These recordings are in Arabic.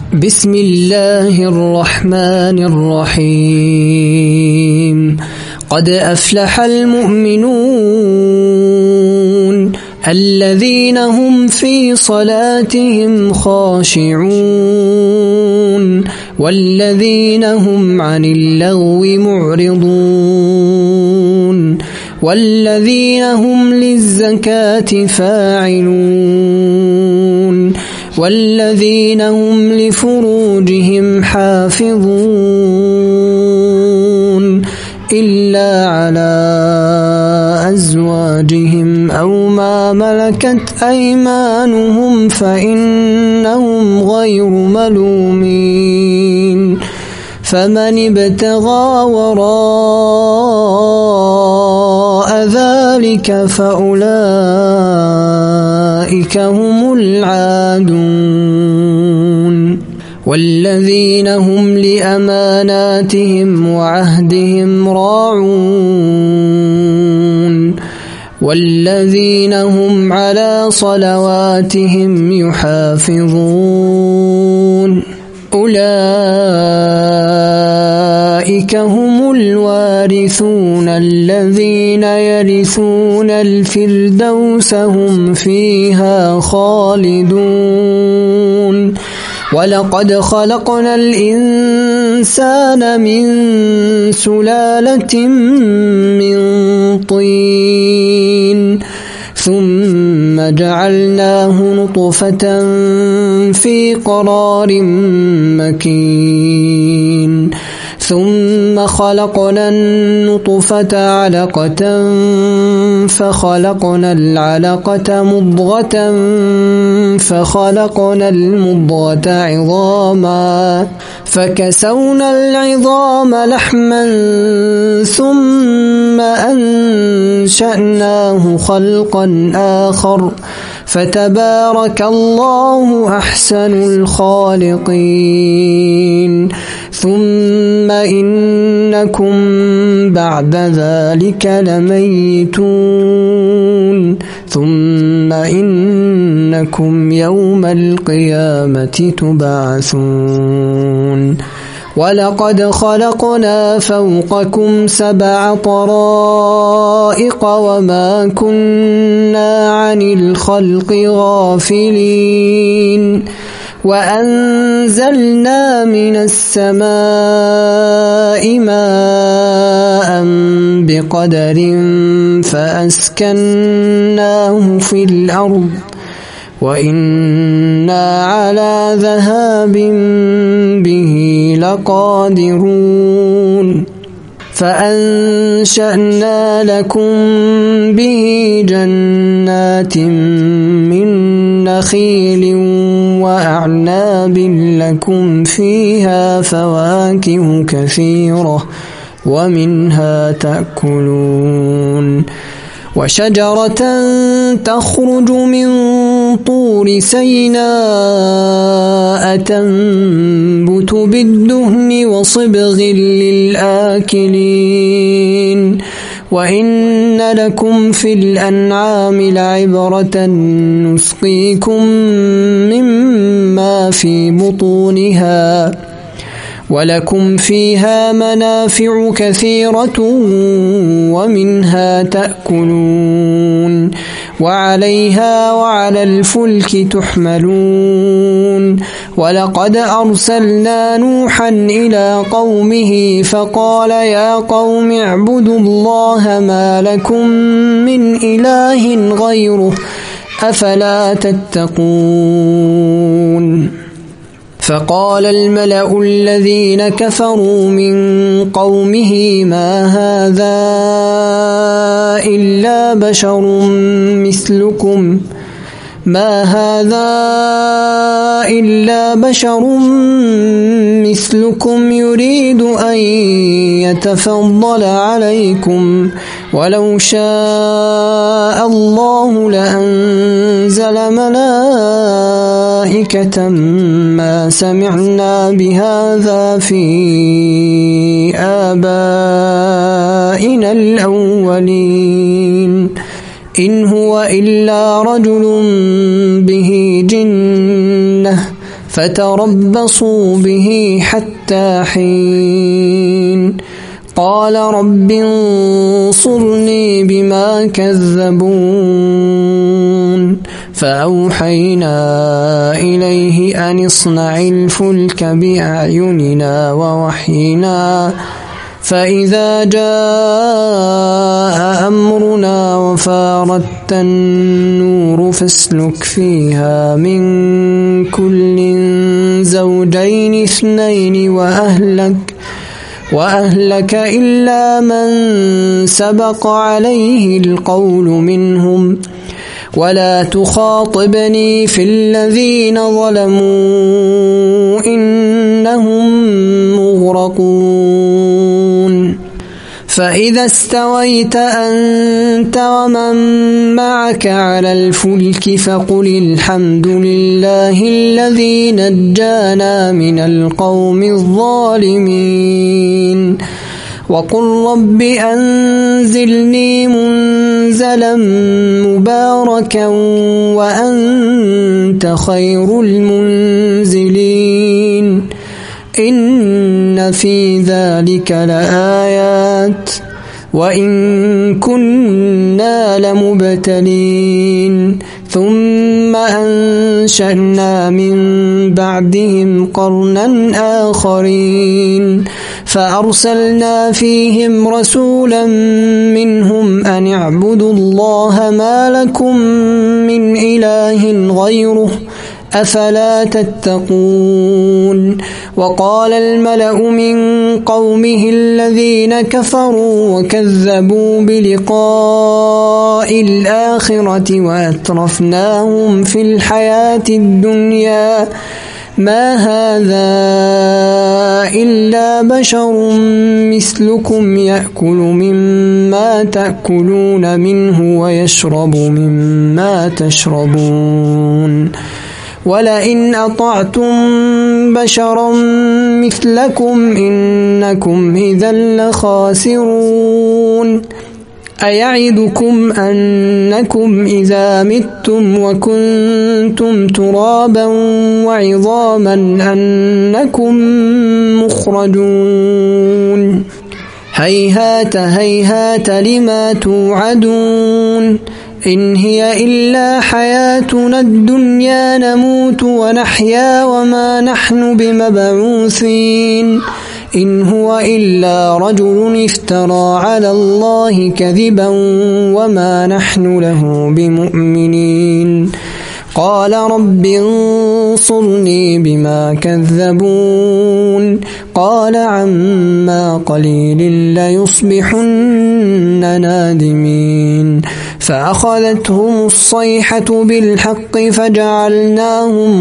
بسم الله الرحمن الرحيم. قد أفلح المؤمنون الذين هم في صلاتهم خاشعون والذين هم عن اللغو معرضون والذين هم للزكاة فاعلون والذين هم لفروجهم حافظون إلا على أزواجهم أو ما ملكت أيمانهم فإنهم غير ملومين. فمن ابتغى وراء ذلك فأولئك هم العادون. والذين هم لأماناتهم وعهدهم راعون والذين هم على صلواتهم يحافظون أولئك هم الوارثون الذين يرثون الفردوس هم فيها خالدون. ولقد خلقنا الإنسان من سلالة من طين ثم جعلناه نطفة في قرار مكين ثم خلقنا النطفة علقة فخلقنا العلقة مضغة فخلقنا المضغة عظاما فكسونا العظام لحما ثم أنشأناه خلقا آخر فتبارك الله أحسن الخالقين. ثم إنكم بعد ذلك لميتون ثم إنكم يوم القيامة تبعثون. ولقد خلقنا فوقكم 7 طرائق وما كنا عن الخلق غافلين. وأنزلنا من السماء ماء بقدر فأسكناه في الأرض وإنا على ذهاب به لقادرون. فأنشأنا لكم به جنات من نخيل وأعناب لكم فيها فواكه كثيرة ومنها تأكلون. وشجرة تخرج من طور سيناء تنبت بالدهن وصبغ للآكلين. وإن لكم في الأنعام لعبرة نسقيكم مما في بطونها ولكم فيها منافع كثيرة ومنها تأكلون وعليها وعلى الفلك تحملون. ولقد أرسلنا نوحا إلى قومه فقال يا قوم اعبدوا الله ما لكم من إله غيره أفلا تتقون. فقال الملأ الذين كفروا من قومه ما هذا إلا بشر مثلكم يريد أن يتفضل عليكم ولو شاء الله لأنزل ملائكة ما سمعنا بهذا في آبائنا الأولين إن هو إلا رجل به جنة فتربصوا به حتى حين قال رب انصرني بما كذبون فأوحينا إليه أن اصنع الفلك بأعيننا ووحينا فإذا جاء أمرنا وفارت النور فاسلك فيها من كل زوجين اثنين وأهلك إلا من سبق عليه القول منهم ولا تخاطبني في الذين ظلموا إنهم مغرقون فإذا استويت أنت ومن معك على الفلك فقل الحمد لله الذي نجانا من القوم الظالمين وقل رب أنزلني منزلا مباركا وأنت خير المنزلين إن في ذلك لآيات وإن كنا لمبتلين ثم أنشأنا من بعدهم قرنا آخرين فأرسلنا فيهم رسولا منهم أن اعبدوا الله ما لكم من إله غيره أفلا تتقون وقال الملأ من قومه الذين كفروا وكذبوا بلقاء الآخرة وأترفناهم في الحياة الدنيا ما هذا إلا بشر مثلكم يأكل مما تأكلون منه ويشرب مما تشربون ولئن أطعتم بشرا مثلكم إنكم إذا لخاسرون أيعدكم أنكم إذا متم وكنتم ترابا وعظاما أنكم مخرجون هيهات هيهات لما توعدون إن هي إلا حياتنا الدنيا نموت ونحيا وما نحن بمبعوثين إن هو إلا رجل افترى على الله كذبا وما نحن له بمؤمنين قال رب انصرني بما كذبون قال عما قليل ليصبحن نادمين فأخذتهم الصيحة بالحق فجعلناهم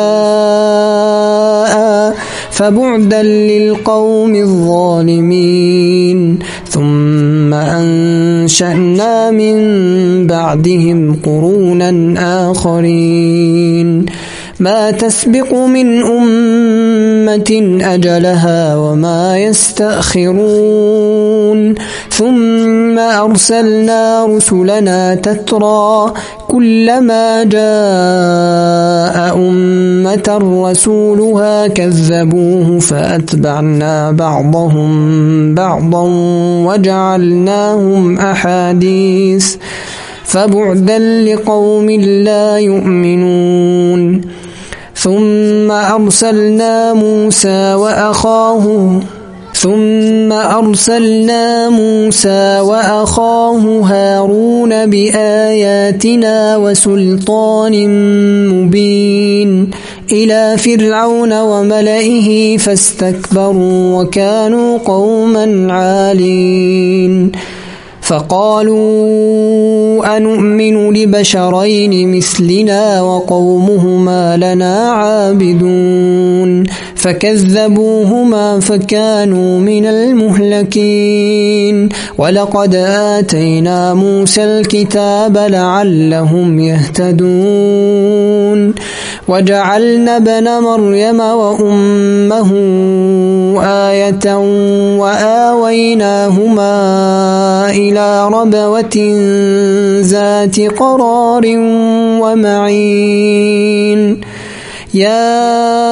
غثاء فبعدا للقوم الظالمين ثم أنشأنا من بعدهم قرونا آخرين ما تسبق من أمة أجلها وما يستأخرون ثم أرسلنا رسلنا تترى كلما جاء أمة رسولها كذبوه فأتبعنا بعضهم بعضا وجعلناهم أحاديث فبعدا لقوم لا يؤمنون ثم أرسلنا موسى وأخاه هارون بآياتنا وسلطان مبين إلى فرعون وملئه فاستكبروا وكانوا قوما عالين فقالوا أنؤمن لبشرين مثلنا وقومهما لنا عابدون فكذبوهما فكانوا من المهلكين ولقد آتينا موسى الكتاب لعلهم يهتدون وجعلنا ابن مريم وأمه آية وآويناهما إلى ربوة ذات قرار ومعين يا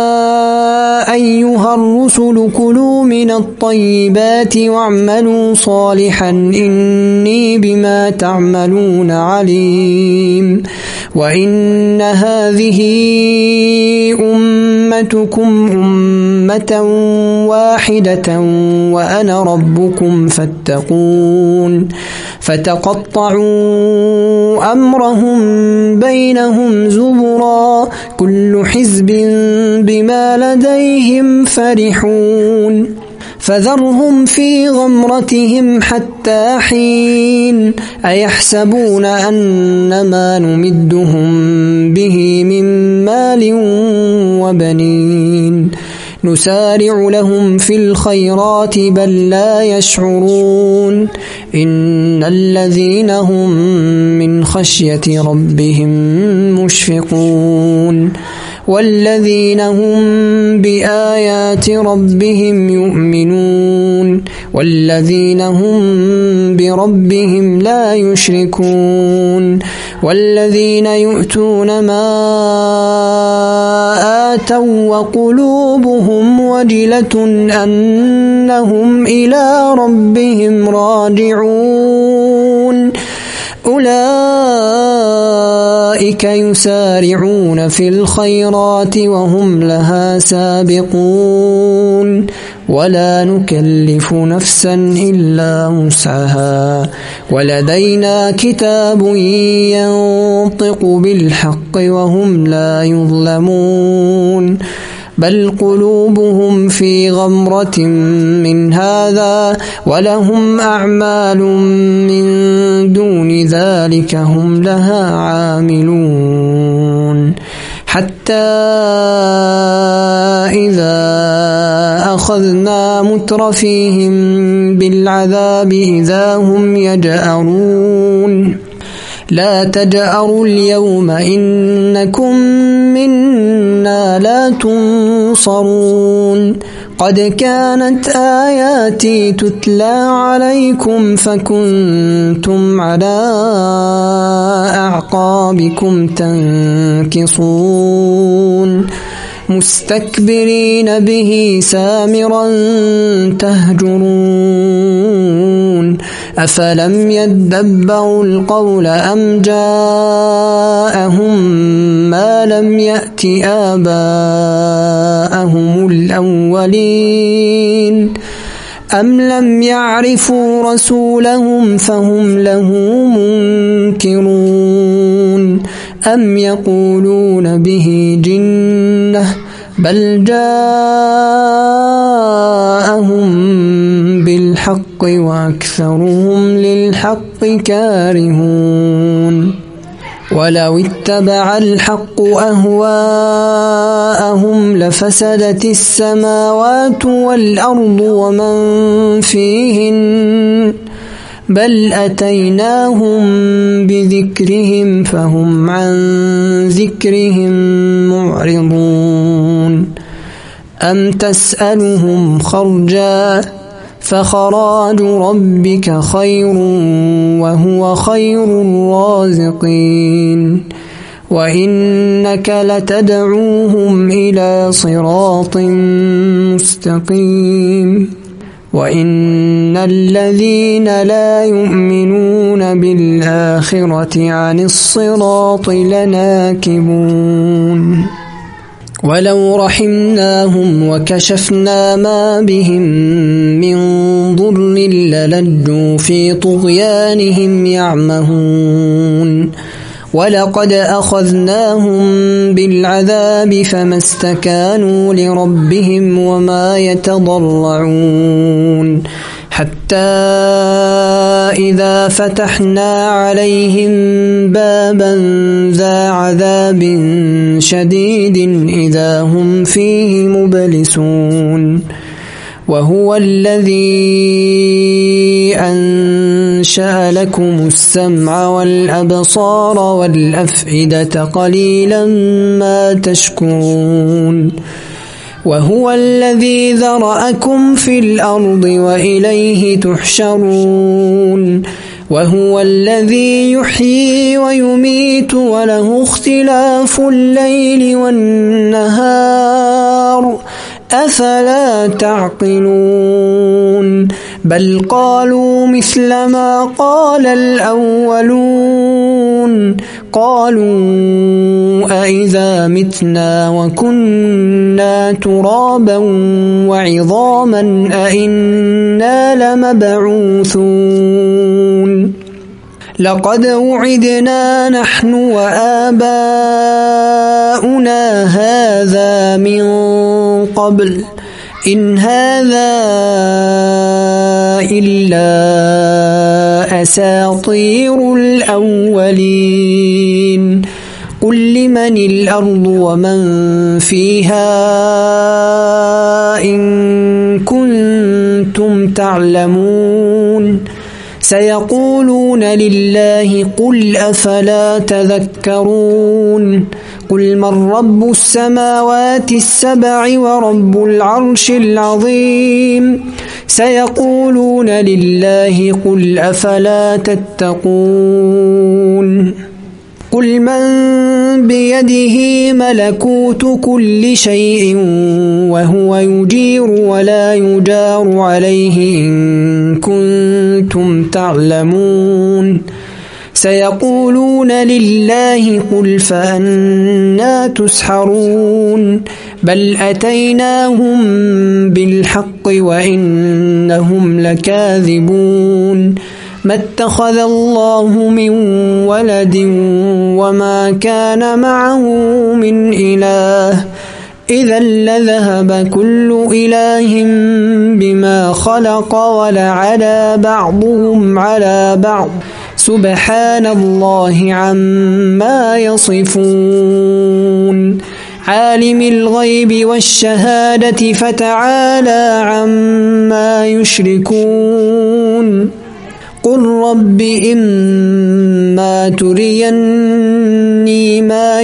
أيها الرسل كلوا من الطيبات واعملوا صالحا إني بما تعملون عليم وإن هذه أمتكم أمة واحدة وأنا ربكم فاتقون فتقطعوا أمرهم بينهم زبرا كل حزب بما لديهم فرحون فذرهم في غمرتهم حتى حين أيحسبون أنما نمدهم به من مال وبنين نسارع لهم في الخيرات بل لا يشعرون إن الذين هم من خشية ربهم مشفقون والذين هم بآيات ربهم يؤمنون والذين هم بربهم لا يشركون والذين يؤتون ما آتوا وقلوبهم وجلة أنهم إلى ربهم راجعون أولئك يسارعون في الخيرات وهم لها سابقون ولا نكلف نفسا إلا وسعها ولدينا كتاب ينطق بالحق وهم لا يظلمون بل قلوبهم في غمرة من هذا ولهم أعمال من دون ذلك هم لها عاملون حتى إذا أخذنا مترفيهم بالعذاب إذا هم يجأرون لا تجأروا اليوم إنكم منا لا تنصرون قد كانت آياتي تتلى عليكم فكنتم على أعقابكم تنكصون مستكبرين به سامرا تهجرون أفلم يدبروا القول أم جاءهم ما لم يأت آباءهم الأولين أم لم يعرفوا رسولهم فهم له منكرون أم يقولون به جنة بل جاءهم بالحق وأكثرهم للحق كارهون ولو اتبع الحق أهواءهم لفسدت السماوات والأرض ومن فيهن بل أتيناهم بذكرهم فهم عن ذكرهم معرضون أم تسألهم خرجا فخراج ربك خير وهو خير الرازقين وإنك لتدعوهم إلى صراط مستقيم وإن الذين لا يؤمنون بالآخرة عن الصراط لناكبون ولو رحمناهم وكشفنا ما بهم من ضر للجوا في طغيانهم يعمهون ولقد أخذناهم بالعذاب فما استكانوا لربهم وما يتضرعون حتى إذا فتحنا عليهم بابا ذا عذاب شديد إذا هم فيه مبلسون وهو الذي أنشأ لكم السمع والأبصار والأفئدة قليلا ما تشكرون وهو الذي ذرأكم في الأرض وإليه تحشرون وهو الذي يحيي ويميت وله اختلاف الليل والنهار أفلا تعقلون بل قالوا مثل ما قال الأولون قالوا أإذا متنا وكنا ترابا وعظاما أإنا لمبعوثون لقد وعدنا نحن وآباؤنا هذا من قبل إن هذا إلا أساطير الأولين قل لمن الأرض ومن فيها إن كنتم تعلمون سيقولون لله قل أفلا تذكرون قل من رب السماوات السبع ورب العرش العظيم سيقولون لله قل أفلا تتقون قل من بيده ملكوت كل شيء وهو يجير ولا يجار عليه إن كنتم تعلمون سيقولون لله قل فأنا تسحرون بل أتيناهم بالحق وإنهم لكاذبون ما اتخذ الله من ولد وما كان معه من إله إذا لذهب كل إله بما خلق ولعلى بعضهم على بعض سبحان الله عما يصفون عالم الغيب والشهادة فتعالى عما يشركون قل رب إما تريني ما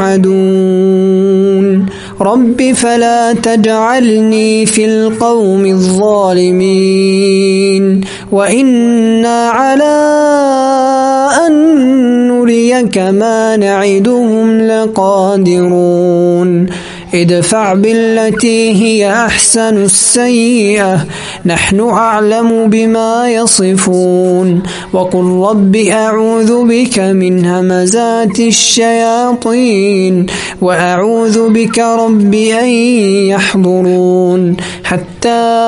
يوعدون رب فلا تجعلني في القوم الظالمين وإنا على أن نريك ما نعدهم لقادرون ادفع بالتي هي أحسن السيئة نحن أعلم بما يصفون وقل رب أعوذ بك من همزات الشياطين وأعوذ بك رب أن يحضرون حتى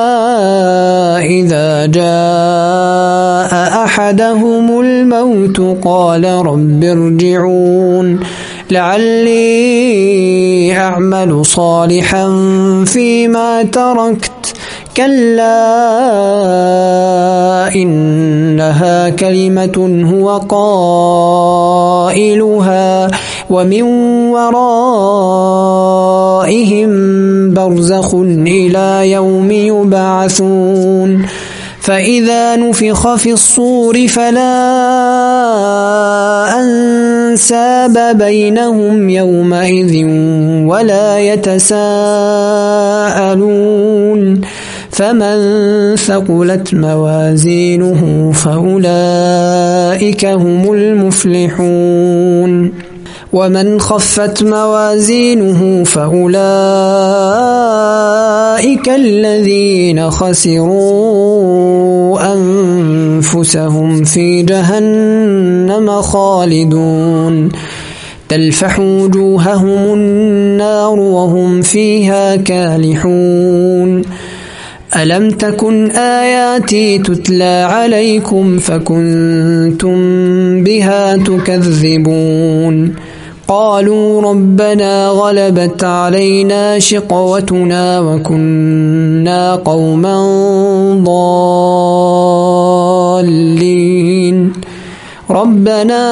إذا جاء أحدهم الموت قال رب ارجعون لعلي أعمل صالحا فيما تركت كلا إنها كلمة هو قائلها ومن ورائهم برزخ إلى يوم يبعثون فإذا نفخ في الصور فلا أنساب بينهم يومئذ ولا يتساءلون فمن ثقلت موازينه فأولئك هم المفلحون ومن خفت موازينه فأولئك الذين خسروا أنفسهم في جهنم خالدون تلفح وجوههم النار وهم فيها كالحون ألم تكن آياتي تتلى عليكم فكنتم بها تكذبون قالوا ربنا غلبت علينا شقوتنا وكنا قوما ضالين ربنا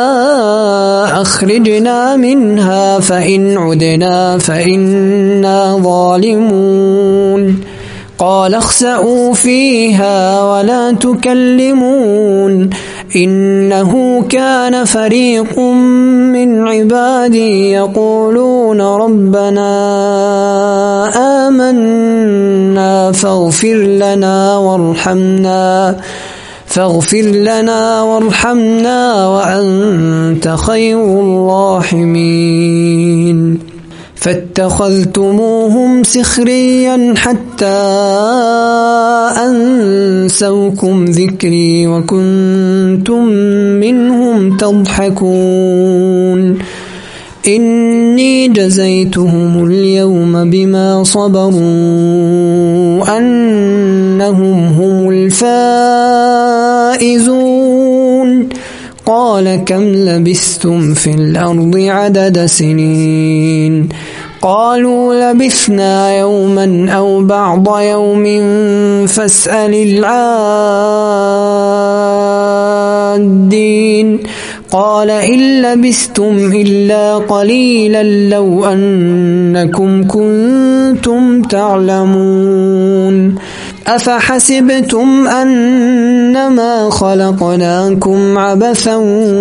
أخرجنا منها فإن عدنا فإنا ظالمون قال اخسئوا فيها ولا تكلمون إنه كان فريق من عبادي يقولون ربنا آمنا فاغفر لنا فاغفر لنا وارحمنا وأنت خير الراحمين فاتخذتموهم سخريا حتى أنسوكم ذكري وكنتم منهم تضحكون إني جزيتهم اليوم بما صبروا أنهم هم الفائزون قال كم لبثتم في الأرض عدد سنين قالوا لبثنا يوما أو بعض يوم فاسأل العادين قال إن لبثتم إلا قليلا لو أنكم كنتم تعلمون أفحسبتم أنما خلقناكم عبثا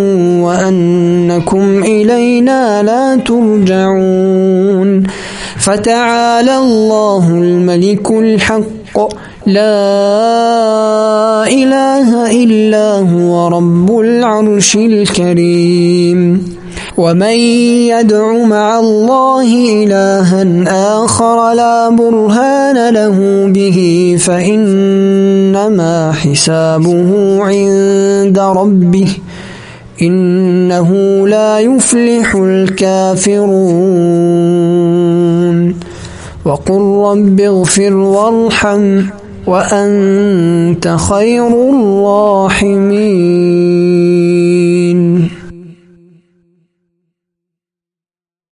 وأنكم إلينا لا ترجعون فتعالى الله الملك الحق لا إله إلا هو رب العرش الكريم ومن يدع مع الله إلها آخر لا برهان له به فإنما حسابه عند ربه إنه لا يفلح الكافرون وقل رب اغفر وارحم وأنت خير الراحمين